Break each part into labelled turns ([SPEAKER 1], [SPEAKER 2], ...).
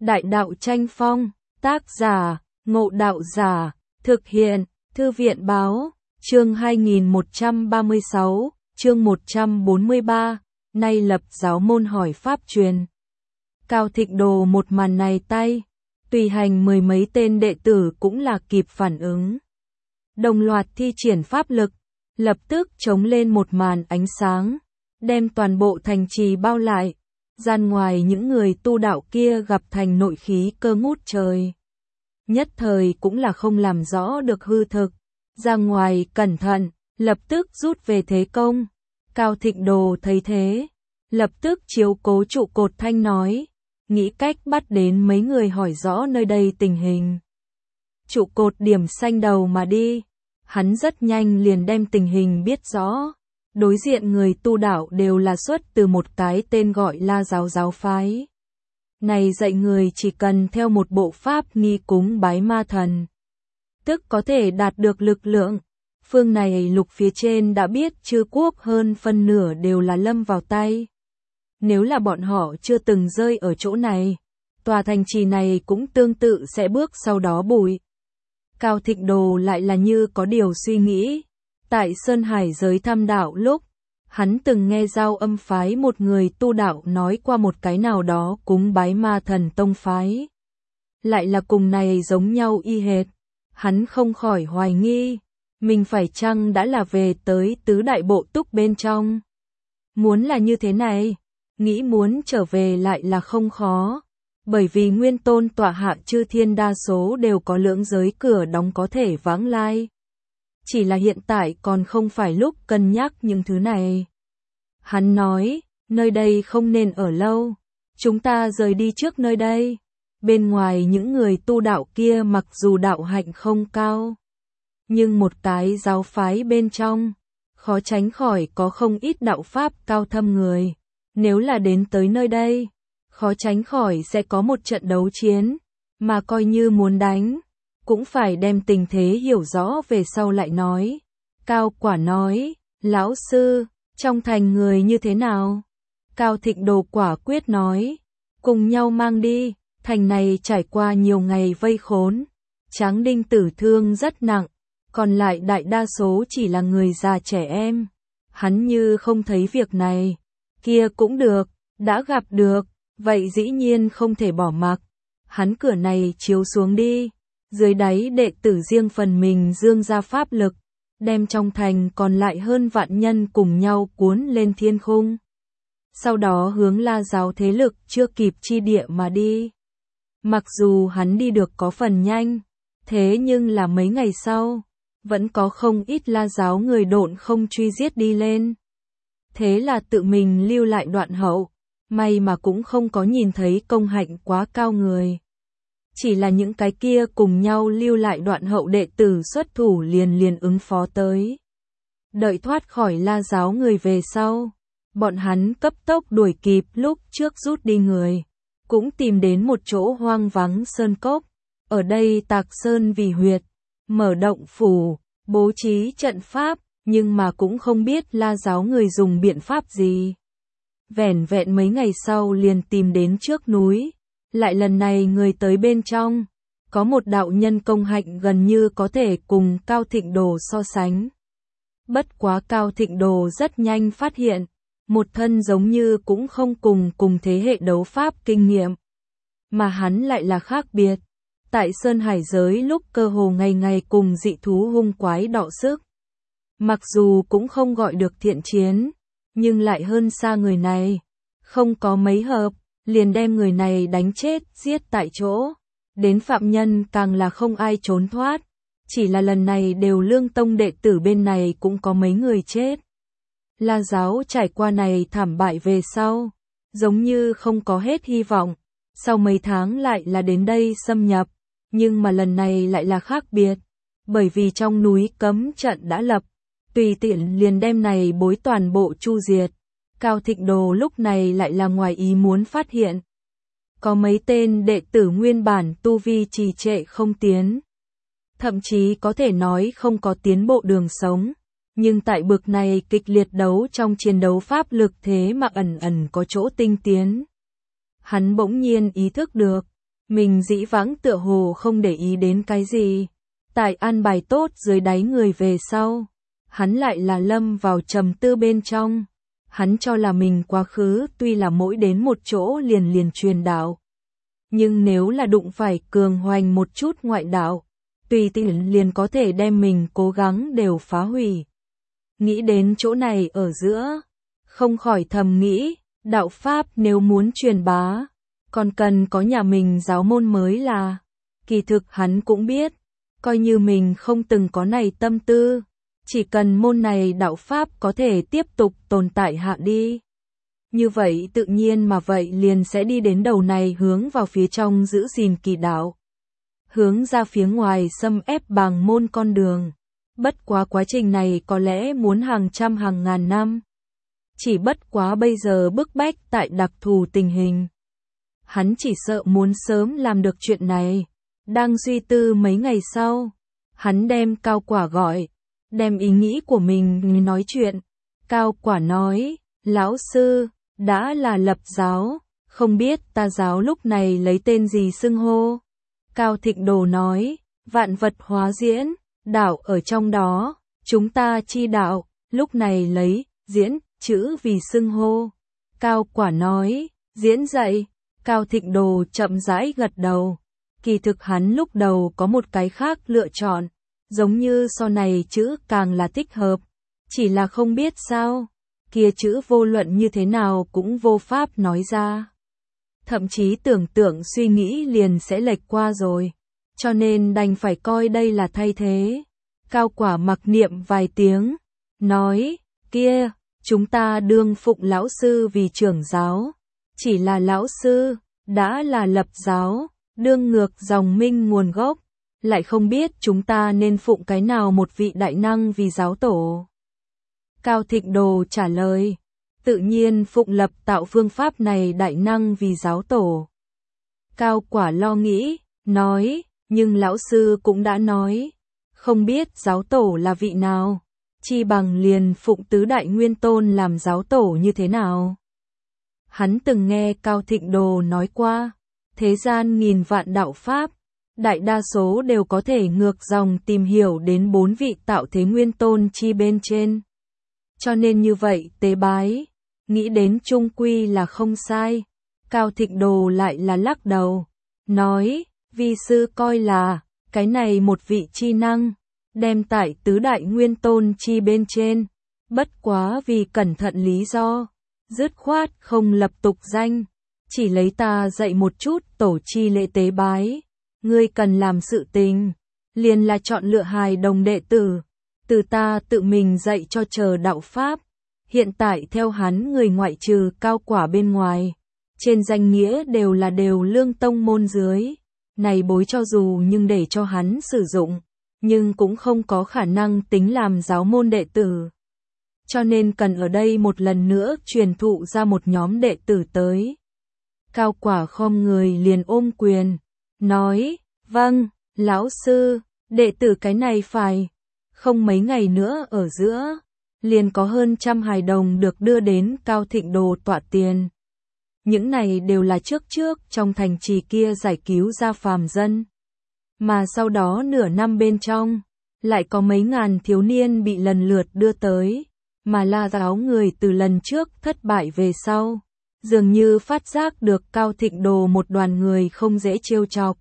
[SPEAKER 1] Đại đạo tranh phong, tác giả, Ngộ Đạo Giả, thực hiện, Thư viện báo, chương 2136, chương 143, nay lập giáo môn hỏi pháp truyền. Cao Thịnh Đồ một màn này tay, tùy hành mười mấy tên đệ tử cũng là kịp phản ứng. Đồng loạt thi triển pháp lực, lập tức chống lên một màn ánh sáng, đem toàn bộ thành trì bao lại. Gian ngoài những người tu đạo kia gặp thành nội khí cơ ngút trời. Nhất thời cũng là không làm rõ được hư thực. Ra ngoài cẩn thận, lập tức rút về thế công. Cao Thịnh Đồ thấy thế, lập tức chiếu cố trụ cột thanh nói, nghĩ cách bắt đến mấy người hỏi rõ nơi đây tình hình. Trụ cột điểm xanh đầu mà đi, hắn rất nhanh liền đem tình hình biết rõ. Đối diện người tu đạo đều là xuất từ một cái tên gọi La giáo giáo phái. Này dạy người chỉ cần theo một bộ pháp nghi cúng bái ma thần, tức có thể đạt được lực lượng. Phương này lục phía trên đã biết chư quốc hơn phân nửa đều là lâm vào tay. Nếu là bọn họ chưa từng rơi ở chỗ này, tòa thành trì này cũng tương tự sẽ bước sau đó bụi. Cao Thịnh Đồ lại là như có điều suy nghĩ. Tại Sơn Hải giới thăm đạo lúc, hắn từng nghe Giao Âm phái một người tu đạo nói qua một cái nào đó cúng bái ma thần tông phái. Lại là cùng này giống nhau y hệt. Hắn không khỏi hoài nghi, mình phải chăng đã là về tới tứ đại bộ túc bên trong. Muốn là như thế này, nghĩ muốn trở về lại là không khó. Bởi vì nguyên tôn tọa hạ chư thiên đa số đều có lưỡng giới cửa đóng có thể vãng lai. Chỉ là hiện tại còn không phải lúc cân nhắc những thứ này. Hắn nói, nơi đây không nên ở lâu, chúng ta rời đi trước nơi đây. Bên ngoài những người tu đạo kia mặc dù đạo hạnh không cao, nhưng một cái giáo phái bên trong, khó tránh khỏi có không ít đạo pháp cao thâm người. Nếu là đến tới nơi đây, khó tránh khỏi sẽ có một trận đấu chiến, mà coi như muốn đánh, cũng phải đem tình thế hiểu rõ về sau lại nói. Cao Quả nói, lão sư, trong thành người như thế nào? Cao Thịnh Đồ quả quyết nói, cùng nhau mang đi, thành này trải qua nhiều ngày vây khốn. Tráng Đinh tử thương rất nặng, còn lại đại đa số chỉ là người già trẻ em. Hắn như không thấy việc này, kia cũng được, đã gặp được, vậy dĩ nhiên không thể bỏ mặc. Hắn cửa này chiếu xuống đi. Dưới đáy đệ tử riêng phần mình dương ra pháp lực, đem trong thành còn lại hơn vạn nhân cùng nhau cuốn lên thiên khung. Sau đó hướng La giáo thế lực chưa kịp chi địa mà đi. Mặc dù hắn đi được có phần nhanh, thế nhưng là mấy ngày sau, vẫn có không ít La giáo người độn không truy giết đi lên. Thế là tự mình lưu lại đoạn hậu, may mà cũng không có nhìn thấy công hạnh quá cao người. Chỉ là những cái kia cùng nhau lưu lại đoạn hậu đệ tử xuất thủ liền ứng phó tới. Đợi thoát khỏi La giáo người về sau, bọn hắn cấp tốc đuổi kịp lúc trước rút đi người, cũng tìm đến một chỗ hoang vắng sơn cốc. Ở đây tạc sơn vì huyệt, mở động phủ, bố trí trận pháp, nhưng mà cũng không biết La giáo người dùng biện pháp gì. Vẻn vẹn mấy ngày sau liền tìm đến trước núi. Lại lần này người tới bên trong, có một đạo nhân công hạnh gần như có thể cùng Cao Thịnh Đồ so sánh. Bất quá Cao Thịnh Đồ rất nhanh phát hiện, một thân giống như cũng không cùng thế hệ đấu pháp kinh nghiệm. Mà hắn lại là khác biệt. Tại Sơn Hải giới lúc cơ hồ ngày ngày cùng dị thú hung quái đọ sức. Mặc dù cũng không gọi được thiện chiến, nhưng lại hơn xa người này. Không có mấy hợp, liền đem người này đánh chết, giết tại chỗ. Đến phạm nhân càng là không ai trốn thoát. Chỉ là lần này đều Lương Tông đệ tử bên này cũng có mấy người chết. La giáo trải qua này thảm bại về sau, giống như không có hết hy vọng. Sau mấy tháng lại là đến đây xâm nhập, nhưng mà lần này lại là khác biệt. Bởi vì trong núi cấm trận đã lập, tùy tiện liền đem này bối toàn bộ chu diệt. Cao Thịnh Đồ lúc này lại là ngoài ý muốn phát hiện. Có mấy tên đệ tử nguyên bản tu vi trì trệ không tiến. Thậm chí có thể nói không có tiến bộ đường sống. Nhưng tại bực này kịch liệt đấu trong chiến đấu pháp lực thế mà ẩn ẩn có chỗ tinh tiến. Hắn bỗng nhiên ý thức được, Mình dĩ vãng tựa hồ không để ý đến cái gì. Tại an bài tốt dưới đáy người về sau, hắn lại là lâm vào trầm tư bên trong. Hắn cho là mình quá khứ tuy là mỗi đến một chỗ liền truyền đạo. Nhưng nếu là đụng phải cường hoành một chút ngoại đạo, tùy tiện liền có thể đem mình cố gắng đều phá hủy. Nghĩ đến chỗ này ở giữa, không khỏi thầm nghĩ, đạo Pháp nếu muốn truyền bá, còn cần có nhà mình giáo môn mới là. Kỳ thực hắn cũng biết, coi như mình không từng có này tâm tư, chỉ cần môn này đạo Pháp có thể tiếp tục tồn tại hạ đi. Như vậy tự nhiên mà vậy liền sẽ đi đến đầu này hướng vào phía trong giữ gìn kỳ đạo. Hướng ra phía ngoài xâm ép bàng môn con đường. Bất quá quá trình này có lẽ muốn hàng trăm hàng ngàn năm. Chỉ bất quá bây giờ bức bách tại đặc thù tình hình. Hắn chỉ sợ muốn sớm làm được chuyện này. Đang suy tư mấy ngày sau, hắn đem Cao Quả gọi, đem ý nghĩ của mình nói chuyện. Cao Quả nói, lão sư, đã là lập giáo, không biết ta giáo lúc này lấy tên gì xưng hô. Cao Thịnh Đồ nói, vạn vật hóa diễn, đạo ở trong đó, chúng ta chi đạo, lúc này lấy, diễn, chữ vì xưng hô. Cao Quả nói, diễn dạy, Cao Thịnh Đồ chậm rãi gật đầu. Kỳ thực hắn lúc đầu có một cái khác lựa chọn, giống như sau này chữ càng là thích hợp, chỉ là không biết sao, kia chữ vô luận như thế nào cũng vô pháp nói ra. Thậm chí tưởng tượng suy nghĩ liền sẽ lệch qua rồi, cho nên đành phải coi đây là thay thế. Cao Quả mặc niệm vài tiếng, nói, kia, chúng ta đương phụng lão sư vì trưởng giáo, chỉ là lão sư, đã là lập giáo, đương ngược dòng minh nguồn gốc, lại không biết chúng ta nên phụng cái nào một vị đại năng vì giáo tổ. Cao Thịnh Đồ trả lời, tự nhiên phụng lập tạo phương pháp này đại năng vì giáo tổ. Cao Quả lo nghĩ, nói, nhưng lão sư cũng đã nói, không biết giáo tổ là vị nào, chi bằng liền phụng tứ đại nguyên tôn làm giáo tổ như thế nào. Hắn từng nghe Cao Thịnh Đồ nói qua, thế gian nghìn vạn đạo Pháp, đại đa số đều có thể ngược dòng tìm hiểu đến 4 vị tạo thế nguyên tôn chi bên trên. Cho nên như vậy tế bái, nghĩ đến chung quy là không sai. Cao Thịnh Đồ lại là lắc đầu, nói, vi sư coi là, cái này một vị chi năng, đem tại tứ đại nguyên tôn chi bên trên, bất quá vì cẩn thận lý do, dứt khoát không lập tục danh, chỉ lấy ta dạy một chút tổ chi lễ tế bái, ngươi cần làm sự tình, liền là chọn lựa hài đồng đệ tử, từ ta tự mình dạy cho chờ đạo Pháp. Hiện tại theo hắn người ngoại trừ Cao Quả bên ngoài, trên danh nghĩa đều lương tông môn dưới, này bối cho dù nhưng để cho hắn sử dụng, nhưng cũng không có khả năng tính làm giáo môn đệ tử. Cho nên cần ở đây một lần nữa truyền thụ ra một nhóm đệ tử tới. Cao Quả khom người liền ôm quyền, nói, vâng, lão sư, đệ tử cái này phải, không mấy ngày nữa ở giữa, liền có hơn trăm hài đồng được đưa đến Cao Thịnh Đồ tọa tiền. Những này đều là trước trong thành trì kia giải cứu ra phàm dân. Mà sau đó nửa năm bên trong, lại có mấy ngàn thiếu niên bị lần lượt đưa tới, mà La giáo người từ lần trước thất bại về sau, dường như phát giác được Cao Thịnh Đồ một đoàn người không dễ trêu chọc,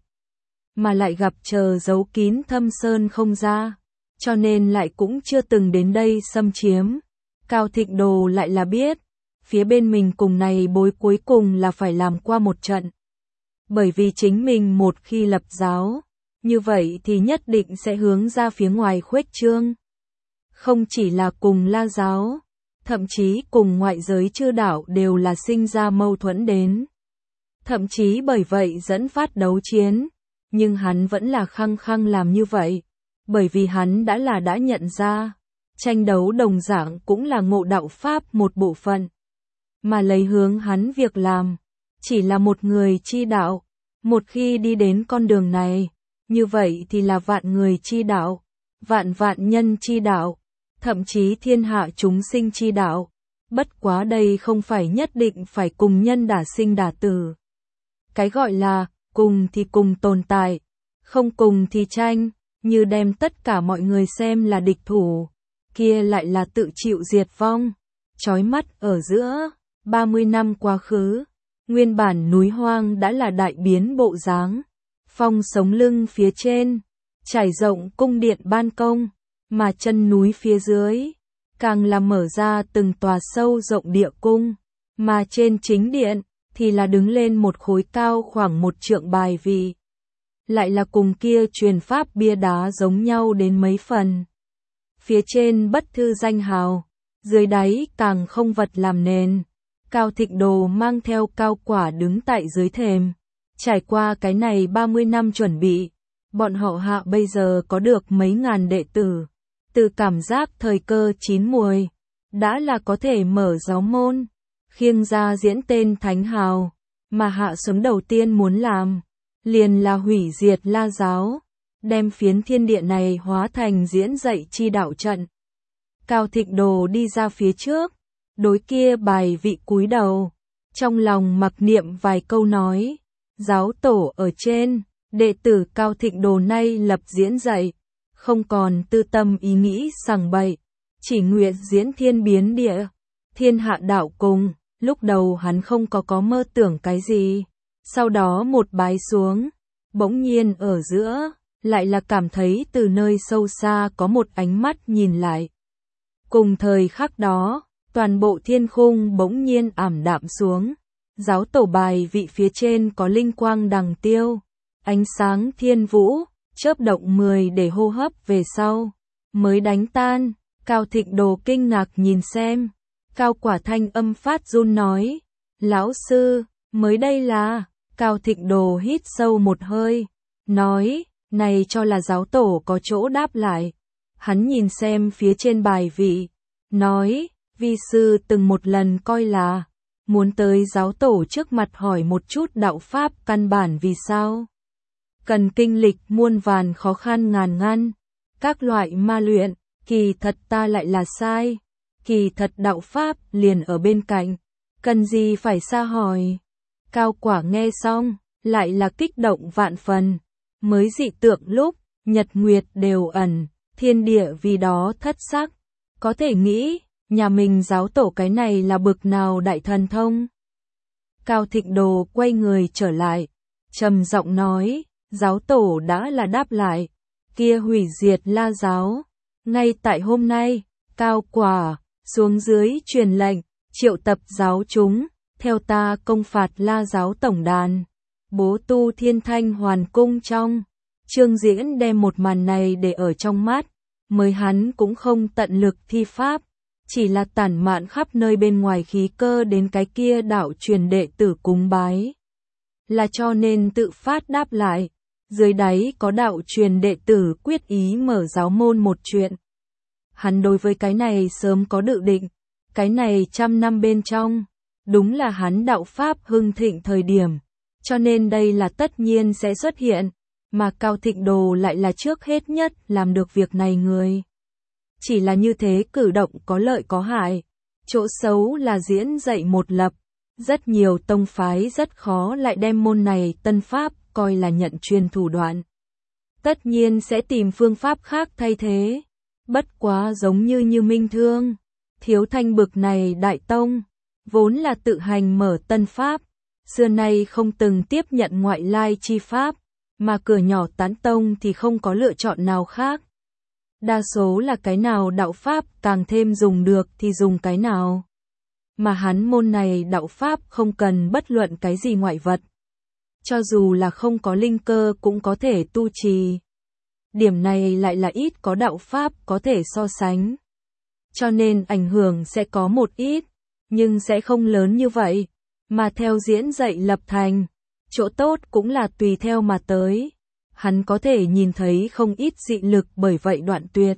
[SPEAKER 1] mà lại gặp chờ giấu kín thâm sơn không ra, cho nên lại cũng chưa từng đến đây xâm chiếm. Cao Thịnh Đồ lại là biết, phía bên mình cùng này bối cuối cùng là phải làm qua một trận. Bởi vì chính mình một khi lập giáo, như vậy thì nhất định sẽ hướng ra phía ngoài khuếch trương. Không chỉ là cùng La giáo, thậm chí cùng ngoại giới chư đạo đều là sinh ra mâu thuẫn đến. Thậm chí bởi vậy dẫn phát đấu chiến, nhưng hắn vẫn là khăng khăng làm như vậy, bởi vì hắn đã nhận ra, tranh đấu đồng dạng cũng là ngộ đạo Pháp một bộ phận, mà lấy hướng hắn việc làm, chỉ là một người chi đạo, một khi đi đến con đường này, như vậy thì là vạn người chi đạo, vạn nhân chi đạo, thậm chí thiên hạ chúng sinh chi đạo, bất quá đây không phải nhất định phải cùng nhân đả sinh đả tử. Cái gọi là cùng thì cùng tồn tại, không cùng thì tranh, như đem tất cả mọi người xem là địch thủ, kia lại là tự chịu diệt vong. Chói mắt ở giữa, 30 năm quá khứ, nguyên bản núi hoang đã là đại biến bộ dáng. Phong sống lưng phía trên, trải rộng cung điện ban công, mà chân núi phía dưới, càng là mở ra từng tòa sâu rộng địa cung, mà trên chính điện, thì là đứng lên một khối cao khoảng 1 trượng bài vị. Lại là cùng kia truyền pháp bia đá giống nhau đến mấy phần. Phía trên bất thư danh hào, dưới đáy càng không vật làm nền. Cao Thịnh Đồ mang theo Cao Quả đứng tại dưới thềm. Trải qua cái này 30 năm chuẩn bị, bọn họ Hạ bây giờ có được mấy ngàn đệ tử. Từ cảm giác thời cơ chín muồi, đã là có thể mở giáo môn, khiêng ra diễn tên thánh hào, mà Hạ sớm đầu tiên muốn làm, liền là hủy diệt La giáo, đem phiến thiên địa này hóa thành diễn dạy chi đạo trận. Cao Thịnh Đồ đi ra phía trước, đối kia bài vị cúi đầu, trong lòng mặc niệm vài câu nói, giáo tổ ở trên, đệ tử Cao Thịnh Đồ nay lập diễn dạy, không còn tư tâm ý nghĩ sằng bậy, chỉ nguyện diễn thiên biến địa, thiên hạ đạo cùng. Lúc đầu hắn không có mơ tưởng cái gì, sau đó một bái xuống, bỗng nhiên ở giữa, lại là cảm thấy từ nơi sâu xa có một ánh mắt nhìn lại. Cùng thời khắc đó, toàn bộ thiên khung bỗng nhiên ảm đạm xuống, giáo tổ bài vị phía trên có linh quang đằng tiêu, ánh sáng thiên vũ, chớp động 10 để hô hấp về sau, mới đánh tan. Cao Thịnh Đồ kinh ngạc nhìn xem, Cao Quả thanh âm phát run nói, lão sư, mới đây là. Cao Thịnh Đồ hít sâu một hơi, nói, này cho là giáo tổ có chỗ đáp lại. Hắn nhìn xem phía trên bài vị, nói, vi sư từng một lần coi là, muốn tới giáo tổ trước mặt hỏi một chút đạo pháp căn bản vì sao. Cần kinh lịch muôn vàn khó khăn ngàn ngăn, các loại ma luyện, kỳ thật ta lại là sai. Kỳ thật đạo pháp liền ở bên cạnh, cần gì phải xa hỏi. Cao Quả nghe xong, lại là kích động vạn phần, mới dị tượng lúc, nhật nguyệt đều ẩn, thiên địa vì đó thất sắc. Có thể nghĩ, nhà mình giáo tổ cái này là bực nào đại thần thông. Cao Thịnh Đồ quay người trở lại, trầm giọng nói, giáo tổ đã là đáp lại, kia hủy diệt La giáo. Ngay tại hôm nay, Cao Quả xuống dưới truyền lệnh, triệu tập giáo chúng, theo ta công phạt La giáo tổng đàn, bố tu Thiên Thanh Hoàn cung trong. Trương Diễn đem một màn này để ở trong mắt, mới hắn cũng không tận lực thi pháp, chỉ là tản mạn khắp nơi bên ngoài khí cơ đến cái kia đạo truyền đệ tử cúng bái. Là cho nên tự phát đáp lại, dưới đáy có đạo truyền đệ tử quyết ý mở giáo môn một chuyện. Hắn đối với cái này sớm có dự định, cái này 100 năm bên trong, đúng là hắn đạo pháp hưng thịnh thời điểm, cho nên đây là tất nhiên sẽ xuất hiện, mà Cao Thịnh Đồ lại là trước hết nhất làm được việc này người. Chỉ là như thế cử động có lợi có hại, chỗ xấu là diễn dạy một lập, rất nhiều tông phái rất khó lại đem môn này tân pháp coi là nhận truyền thủ đoạn. Tất nhiên sẽ tìm phương pháp khác thay thế. Bất quá giống như Minh Thương, Thiếu Thanh bực này đại tông, vốn là tự hành mở tân pháp, xưa nay không từng tiếp nhận ngoại lai chi pháp, mà cửa nhỏ tán tông thì không có lựa chọn nào khác. Đa số là cái nào đạo pháp càng thêm dùng được thì dùng cái nào. Mà hắn môn này đạo pháp không cần bất luận cái gì ngoại vật. Cho dù là không có linh cơ cũng có thể tu trì. Điểm này lại là ít có đạo pháp có thể so sánh. Cho nên ảnh hưởng sẽ có một ít, nhưng sẽ không lớn như vậy. Mà theo diễn dạy lập thành, chỗ tốt cũng là tùy theo mà tới. Hắn có thể nhìn thấy không ít dị lực bởi vậy đoạn tuyệt.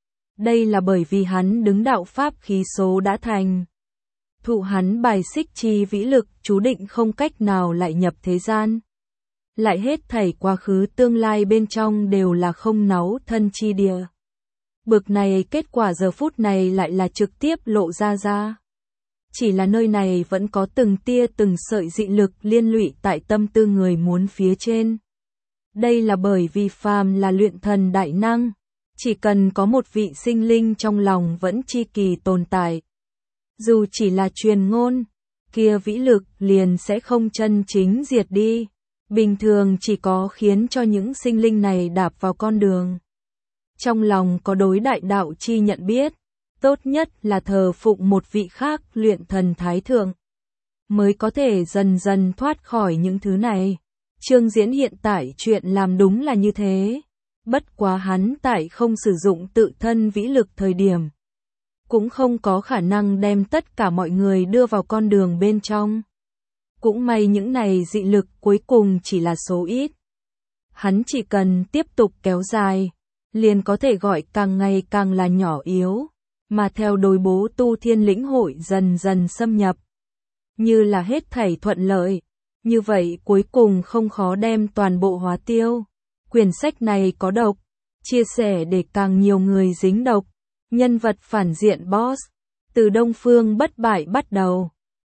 [SPEAKER 1] Đây là bởi vì hắn đứng đạo pháp khí số đã thành. Thụ hắn bài xích chi vĩ lực chú định không cách nào lại nhập thế gian. Lại hết thảy quá khứ tương lai bên trong đều là không náu thân chi địa. Bực này kết quả giờ phút này lại là trực tiếp lộ ra. Chỉ là nơi này vẫn có từng tia từng sợi dị lực liên lụy tại tâm tư người muốn phía trên. Đây là bởi vì phàm là luyện thần đại năng, chỉ cần có một vị sinh linh trong lòng vẫn chi kỳ tồn tại. Dù chỉ là truyền ngôn, kia vĩ lực liền sẽ không chân chính diệt đi. Bình thường chỉ có khiến cho những sinh linh này đạp vào con đường. Trong lòng có đối đại đạo chi nhận biết, tốt nhất là thờ phụng một vị khác luyện thần thái thượng, mới có thể dần dần thoát khỏi những thứ này. Trương Diễn hiện tại chuyện làm đúng là như thế, bất quá hắn tại không sử dụng tự thân vĩ lực thời điểm, cũng không có khả năng đem tất cả mọi người đưa vào con đường bên trong. Cũng may những này dị lực cuối cùng chỉ là số ít. Hắn chỉ cần tiếp tục kéo dài, liền có thể gọi càng ngày càng là nhỏ yếu, mà theo đối bố tu thiên lĩnh hội dần dần xâm nhập. Như là hết thảy thuận lợi, như vậy cuối cùng không khó đem toàn bộ hóa tiêu. Quyển sách này có độc, chia sẻ để càng nhiều người dính độc. Nhân vật phản diện boss, từ Đông Phương bất bại bắt đầu.